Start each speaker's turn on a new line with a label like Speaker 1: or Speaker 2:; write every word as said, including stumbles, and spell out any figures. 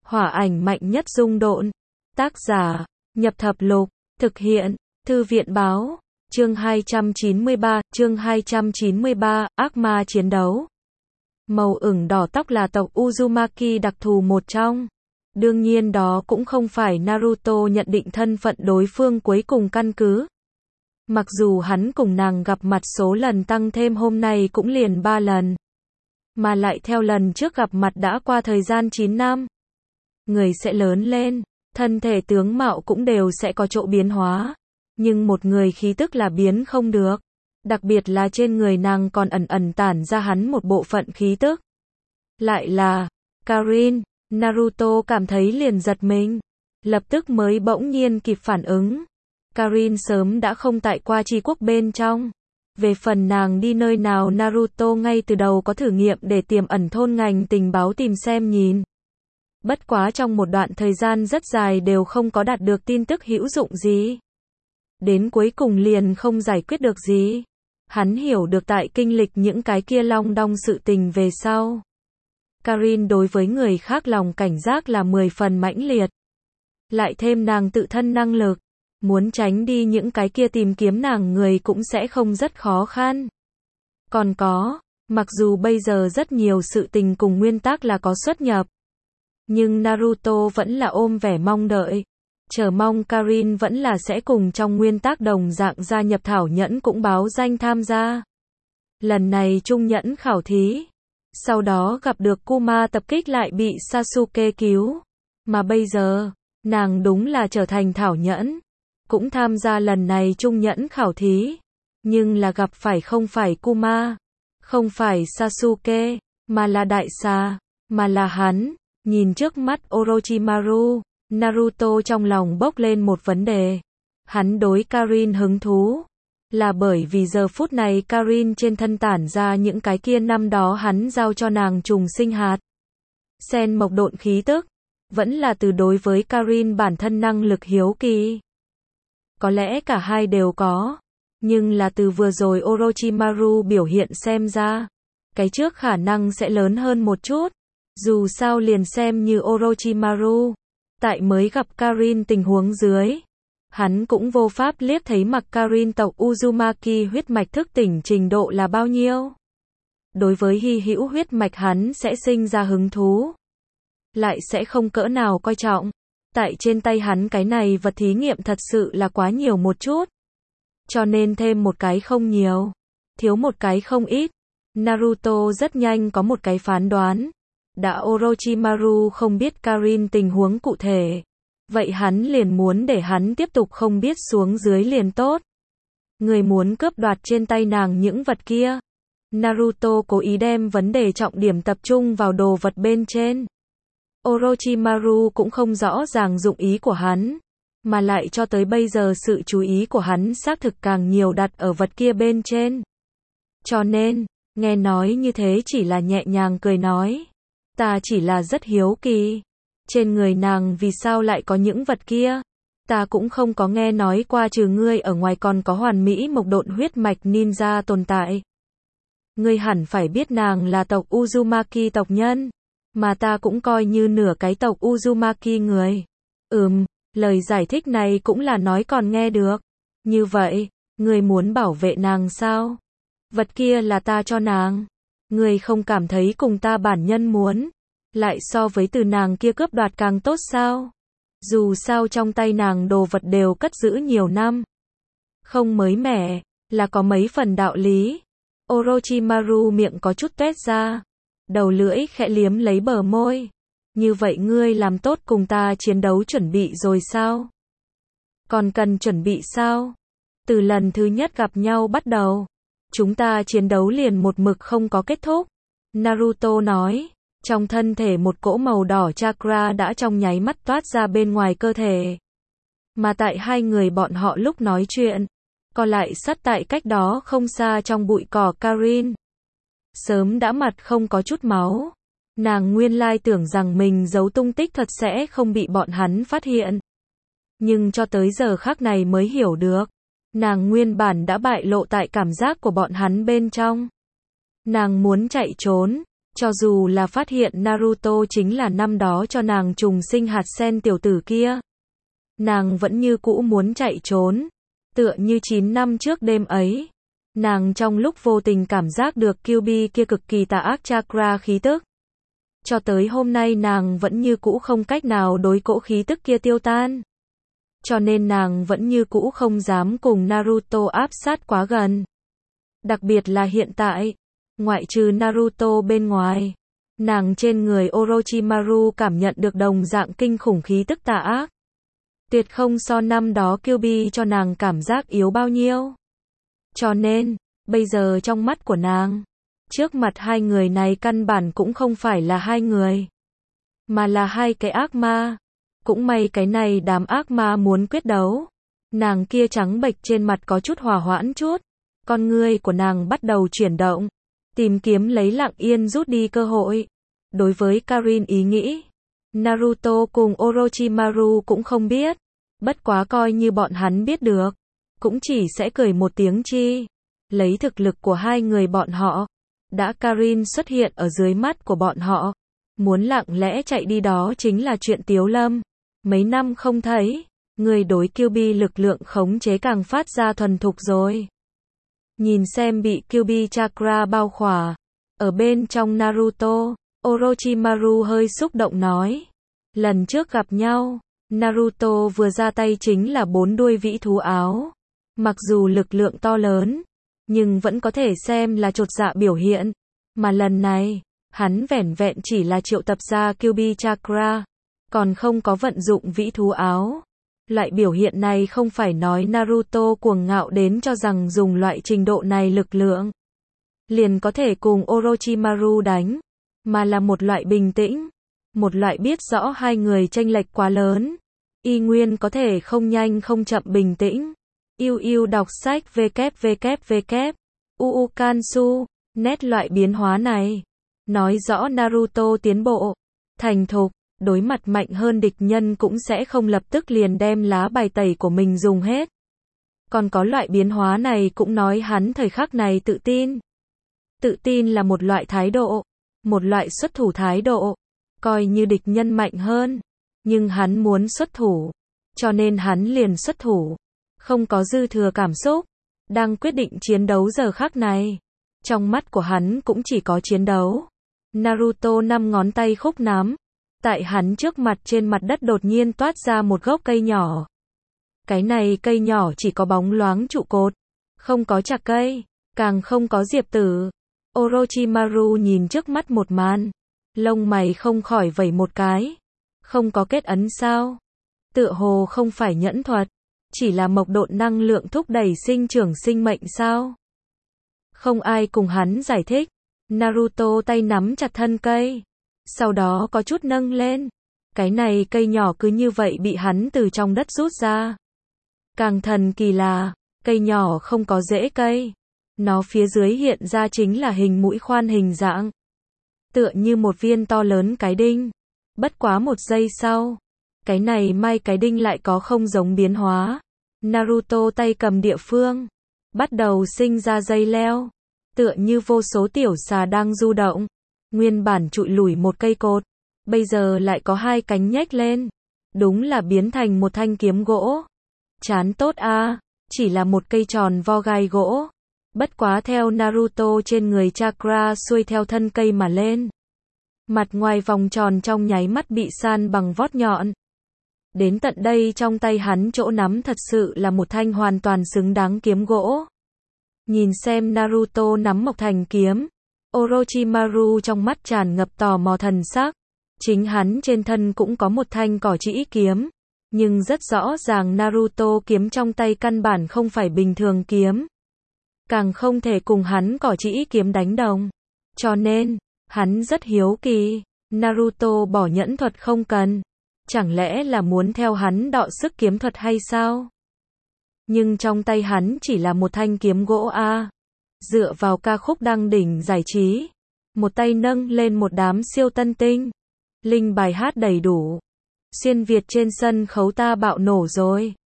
Speaker 1: Hỏa ảnh mạnh nhất dung độn. Tác giả, Nhập Thập Lục, thực hiện, Thư viện báo, chương hai trăm chín mươi ba, chương hai trăm chín mươi ba, ác ma chiến đấu. Màu ửng đỏ tóc là tộc Uzumaki đặc thù một trong. Đương nhiên đó cũng không phải Naruto nhận định thân phận đối phương cuối cùng căn cứ. Mặc dù hắn cùng nàng gặp mặt số lần tăng thêm hôm nay cũng liền ba lần. Mà lại theo lần trước gặp mặt đã qua thời gian chín năm. Người sẽ lớn lên, thân thể tướng mạo cũng đều sẽ có chỗ biến hóa. Nhưng một người khí tức là biến không được. Đặc biệt là trên người nàng còn ẩn ẩn tản ra hắn một bộ phận khí tức. Lại là Karin. Naruto cảm thấy liền giật mình. Lập tức mới bỗng nhiên kịp phản ứng. Karin sớm đã không tại qua tri quốc bên trong. Về phần nàng đi nơi nào Naruto ngay từ đầu có thử nghiệm để tiềm ẩn thôn ngành tình báo tìm xem nhìn. Bất quá trong một đoạn thời gian rất dài đều không có đạt được tin tức hữu dụng gì. Đến cuối cùng liền không giải quyết được gì. Hắn hiểu được tại kinh lịch những cái kia long đong sự tình về sau. Karin đối với người khác lòng cảnh giác là mười phần mãnh liệt. Lại thêm nàng tự thân năng lực. Muốn tránh đi những cái kia tìm kiếm nàng người cũng sẽ không rất khó khăn. Còn có, mặc dù bây giờ rất nhiều sự tình cùng nguyên tắc là có xuất nhập. Nhưng Naruto vẫn là ôm vẻ mong đợi. Chờ mong Karin vẫn là sẽ cùng trong nguyên tắc đồng dạng gia nhập thảo nhẫn cũng báo danh tham gia. Lần này trung nhẫn khảo thí. Sau đó gặp được Kuma tập kích lại bị Sasuke cứu. Mà bây giờ, nàng đúng là trở thành thảo nhẫn. Cũng tham gia lần này trung nhẫn khảo thí. Nhưng là gặp phải không phải Kuma. Không phải Sasuke. Mà là đại xà. Mà là hắn. Nhìn trước mắt Orochimaru. Naruto trong lòng bốc lên một vấn đề. Hắn đối Karin hứng thú. Là bởi vì giờ phút này Karin trên thân tản ra những cái kia năm đó hắn giao cho nàng trùng sinh hạt. Sen mộc độn khí tức. Vẫn là từ đối với Karin bản thân năng lực hiếu kỳ. Có lẽ cả hai đều có. Nhưng là từ vừa rồi Orochimaru biểu hiện xem ra. Cái trước khả năng sẽ lớn hơn một chút. Dù sao liền xem như Orochimaru. Tại mới gặp Karin tình huống dưới. Hắn cũng vô pháp liếc thấy mặc Karin tộc Uzumaki huyết mạch thức tỉnh trình độ là bao nhiêu. Đối với hy hữu huyết mạch hắn sẽ sinh ra hứng thú. Lại sẽ không cỡ nào coi trọng. Tại trên tay hắn cái này vật thí nghiệm thật sự là quá nhiều một chút. Cho nên thêm một cái không nhiều. Thiếu một cái không ít. Naruto rất nhanh có một cái phán đoán. Đã Orochimaru không biết Karin tình huống cụ thể. Vậy hắn liền muốn để hắn tiếp tục không biết xuống dưới liền tốt. Người muốn cướp đoạt trên tay nàng những vật kia. Naruto cố ý đem vấn đề trọng điểm tập trung vào đồ vật bên trên. Orochimaru cũng không rõ ràng dụng ý của hắn. Mà lại cho tới bây giờ sự chú ý của hắn xác thực càng nhiều đặt ở vật kia bên trên. Cho nên, nghe nói như thế chỉ là nhẹ nhàng cười nói. Ta chỉ là rất hiếu kỳ. Trên người nàng vì sao lại có những vật kia? Ta cũng không có nghe nói qua trừ ngươi ở ngoài còn có hoàn mỹ mộc độn huyết mạch ninja tồn tại. Ngươi hẳn phải biết nàng là tộc Uzumaki tộc nhân. Mà ta cũng coi như nửa cái tộc Uzumaki người. Ừm, lời giải thích này cũng là nói còn nghe được. Như vậy, ngươi muốn bảo vệ nàng sao? Vật kia là ta cho nàng. Ngươi không cảm thấy cùng ta bản nhân muốn. Lại so với từ nàng kia cướp đoạt càng tốt sao? Dù sao trong tay nàng đồ vật đều cất giữ nhiều năm. Không mới mẻ, là có mấy phần đạo lý. Orochimaru miệng có chút tuét ra. Đầu lưỡi khẽ liếm lấy bờ môi. Như vậy ngươi làm tốt cùng ta chiến đấu chuẩn bị rồi sao? Còn cần chuẩn bị sao? Từ lần thứ nhất gặp nhau bắt đầu. Chúng ta chiến đấu liền một mực không có kết thúc. Naruto nói. Trong thân thể một cỗ màu đỏ chakra đã trong nháy mắt toát ra bên ngoài cơ thể. Mà tại hai người bọn họ lúc nói chuyện. Còn lại sát tại cách đó không xa trong bụi cỏ Karin. Sớm đã mặt không có chút máu. Nàng nguyên lai tưởng rằng mình giấu tung tích thật sẽ không bị bọn hắn phát hiện. Nhưng cho tới giờ khắc này mới hiểu được. Nàng nguyên bản đã bại lộ tại cảm giác của bọn hắn bên trong. Nàng muốn chạy trốn. Cho dù là phát hiện Naruto chính là năm đó cho nàng trùng sinh hạt sen tiểu tử kia, nàng vẫn như cũ muốn chạy trốn, tựa như chín năm trước đêm ấy. Nàng trong lúc vô tình cảm giác được Kyuubi kia cực kỳ tà ác chakra khí tức. Cho tới hôm nay nàng vẫn như cũ không cách nào đối cỗ khí tức kia tiêu tan. Cho nên nàng vẫn như cũ không dám cùng Naruto áp sát quá gần. Đặc biệt là hiện tại, ngoại trừ Naruto bên ngoài, nàng trên người Orochimaru cảm nhận được đồng dạng kinh khủng khí tức tà ác. Tuyệt không so năm đó Kyuubi cho nàng cảm giác yếu bao nhiêu. Cho nên, bây giờ trong mắt của nàng, trước mặt hai người này căn bản cũng không phải là hai người, mà là hai cái ác ma. Cũng may cái này đám ác ma muốn quyết đấu. Nàng kia trắng bệch trên mặt có chút hòa hoãn chút, con ngươi của nàng bắt đầu chuyển động, tìm kiếm lấy lặng yên rút đi cơ hội. Đối với Karin ý nghĩ, Naruto cùng Orochimaru cũng không biết, bất quá coi như bọn hắn biết được, cũng chỉ sẽ cười một tiếng chi. Lấy thực lực của hai người bọn họ, đã Karin xuất hiện ở dưới mắt của bọn họ, muốn lặng lẽ chạy đi đó chính là chuyện tiếu lâm. Mấy năm không thấy, người đối Kyuubi lực lượng khống chế càng phát ra thuần thục rồi. Nhìn xem bị Kyuubi chakra bao khỏa, ở bên trong Naruto, Orochimaru hơi xúc động nói. Lần trước gặp nhau, Naruto vừa ra tay chính là bốn đuôi vĩ thú áo. Mặc dù lực lượng to lớn, nhưng vẫn có thể xem là chột dạ biểu hiện. Mà lần này, hắn vẻn vẹn chỉ là triệu tập ra Kyuubi chakra, còn không có vận dụng vĩ thú áo. Loại biểu hiện này không phải nói Naruto cuồng ngạo đến cho rằng dùng loại trình độ này lực lượng liền có thể cùng Orochimaru đánh, mà là một loại bình tĩnh, một loại biết rõ hai người chênh lệch quá lớn, y nguyên có thể không nhanh không chậm bình tĩnh. Yêu yêu đọc sách www. Uu Kansu, nét loại biến hóa này nói rõ Naruto tiến bộ, thành thục, đối mặt mạnh hơn địch nhân cũng sẽ không lập tức liền đem lá bài tẩy của mình dùng hết. Còn có loại biến hóa này cũng nói hắn thời khắc này tự tin. Tự tin là một loại thái độ, một loại xuất thủ thái độ, coi như địch nhân mạnh hơn, nhưng hắn muốn xuất thủ, cho nên hắn liền xuất thủ, không có dư thừa cảm xúc, đang quyết định chiến đấu giờ khắc này. Trong mắt của hắn cũng chỉ có chiến đấu. Naruto năm ngón tay khúc nắm, tại hắn trước mặt trên mặt đất đột nhiên toát ra một gốc cây nhỏ. Cái này cây nhỏ chỉ có bóng loáng trụ cột, không có chạc cây, càng không có diệp tử. Orochimaru nhìn trước mắt một màn, lông mày không khỏi vẩy một cái. Không có kết ấn sao? Tựa hồ không phải nhẫn thuật, chỉ là mộc độn năng lượng thúc đẩy sinh trưởng sinh mệnh sao? Không ai cùng hắn giải thích. Naruto tay nắm chặt thân cây, sau đó có chút nâng lên. Cái này cây nhỏ cứ như vậy bị hắn từ trong đất rút ra. Càng thần kỳ là, cây nhỏ không có rễ cây. Nó phía dưới hiện ra chính là hình mũi khoan hình dạng. Tựa như một viên to lớn cái đinh. Bất quá một giây sau, cái này mai cái đinh lại có không giống biến hóa. Naruto tay cầm địa phương, bắt đầu sinh ra dây leo. Tựa như vô số tiểu xà đang du động. Nguyên bản trụi lủi một cây cột, bây giờ lại có hai cánh nhếch lên. Đúng là biến thành một thanh kiếm gỗ. Chán tốt a, à, chỉ là một cây tròn vo gai gỗ. Bất quá theo Naruto trên người chakra xuôi theo thân cây mà lên. Mặt ngoài vòng tròn trong nháy mắt bị san bằng vót nhọn. Đến tận đây trong tay hắn chỗ nắm thật sự là một thanh hoàn toàn xứng đáng kiếm gỗ. Nhìn xem Naruto nắm mộc thành kiếm, Orochimaru trong mắt tràn ngập tò mò thần sắc. Chính hắn trên thân cũng có một thanh cỏ trĩ kiếm, nhưng rất rõ ràng Naruto kiếm trong tay căn bản không phải bình thường kiếm. Càng không thể cùng hắn cỏ trĩ kiếm đánh đồng. Cho nên, hắn rất hiếu kỳ, Naruto bỏ nhẫn thuật không cần. Chẳng lẽ là muốn theo hắn đọ sức kiếm thuật hay sao? Nhưng trong tay hắn chỉ là một thanh kiếm gỗ a. À. Dựa vào ca khúc đăng đỉnh giải trí, một tay nâng lên một đám siêu tân tinh. Linh bài hát đầy đủ. Xuyên Việt trên sân khấu ta bạo nổ rồi.